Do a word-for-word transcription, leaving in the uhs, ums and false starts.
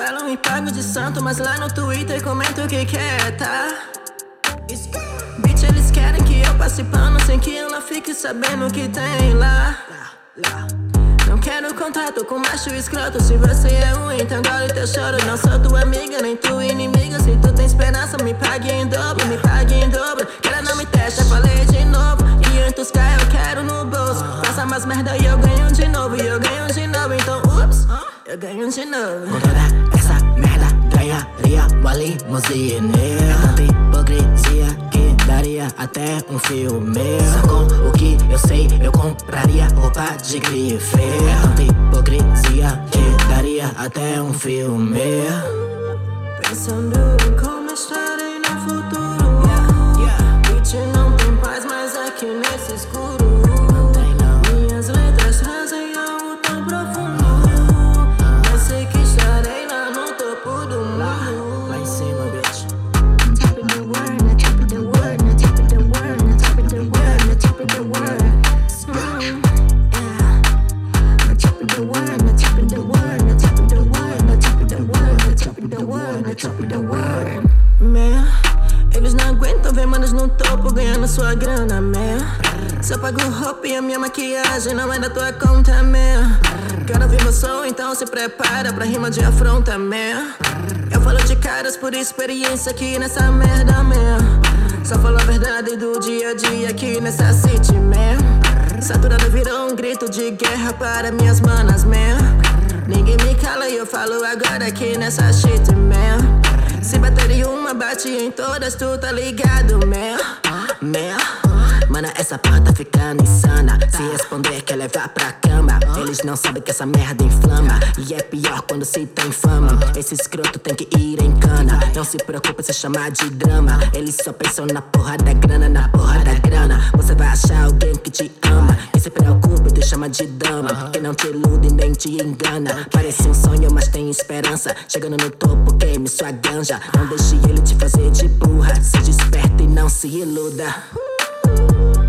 Falam e pago de santo, mas lá no Twitter comento o que quer, tá? Bitch, eles querem que eu passe pano sem que ela fique sabendo o que tem lá. Não quero contato com macho escroto. Se você é ruim, então engole teu choro. Não sou tua amiga, nem tua inimiga. Se tu tem esperança, me pague em dobro, me pague em dobro. Que ela não me testa, falei de novo. E antes cá eu quero no bolso. Passa mais merda e eu ganho de novo. E eu ganho de novo, então ups, eu ganho de novo. Com toda essa merda ganharia uma limusine. É tanta hipocrisia que daria até um filme. Só com o que eu sei eu compraria roupa de grife. É tanta hipocrisia que daria até um filme. Pensando em como estarei no futuro. Bitch, não tem paz mais aqui nesse escuro. Não tem não. Minhas letras trazem algo tão profundo. Eu sei que estarei lá no topo do mundo. Lá em cima, bitch. On top of the world, on top of the world, on top of the world, on top of the world, on top of the world. Mm, yeah. On top of the world, on top of the world, on top of the world, on top of the world, on top of the world, on top of the world. Man, eles não aguentam ver manos no topo ganhando sua grana, man. Se eu pago roupa e a minha maquiagem não é da tua conta, man. Quero ouvir meu som, então se prepara pra rima de afronta, man. Eu falo de caras por experiência aqui nessa merda, man. Só falo a verdade do dia a dia aqui nessa city, man. Saturado virou um grito de guerra para minhas manas, man. Ninguém me cala e eu falo agora aqui nessa shit, man. Se bater em uma, bate em todas, tu tá ligado, man. Man, mano, essa porra tá ficando insana. Se responder quer levar pra cama. Eles não sabem que essa merda inflama. E é pior quando se tem fama. Esse escroto tem que ir em cana. Não se preocupa se chamar de drama. Eles só pensam na porra da grana, na porra da grana. Você vai achar alguém que te ama. Quem se preocupa te chama de dama. Que não te ilude nem te engana. Parece um sonho, mas tem esperança. Chegando no topo, queime sua ganja. Não deixe ele te fazer de burra. Seja esperto e não se iluda.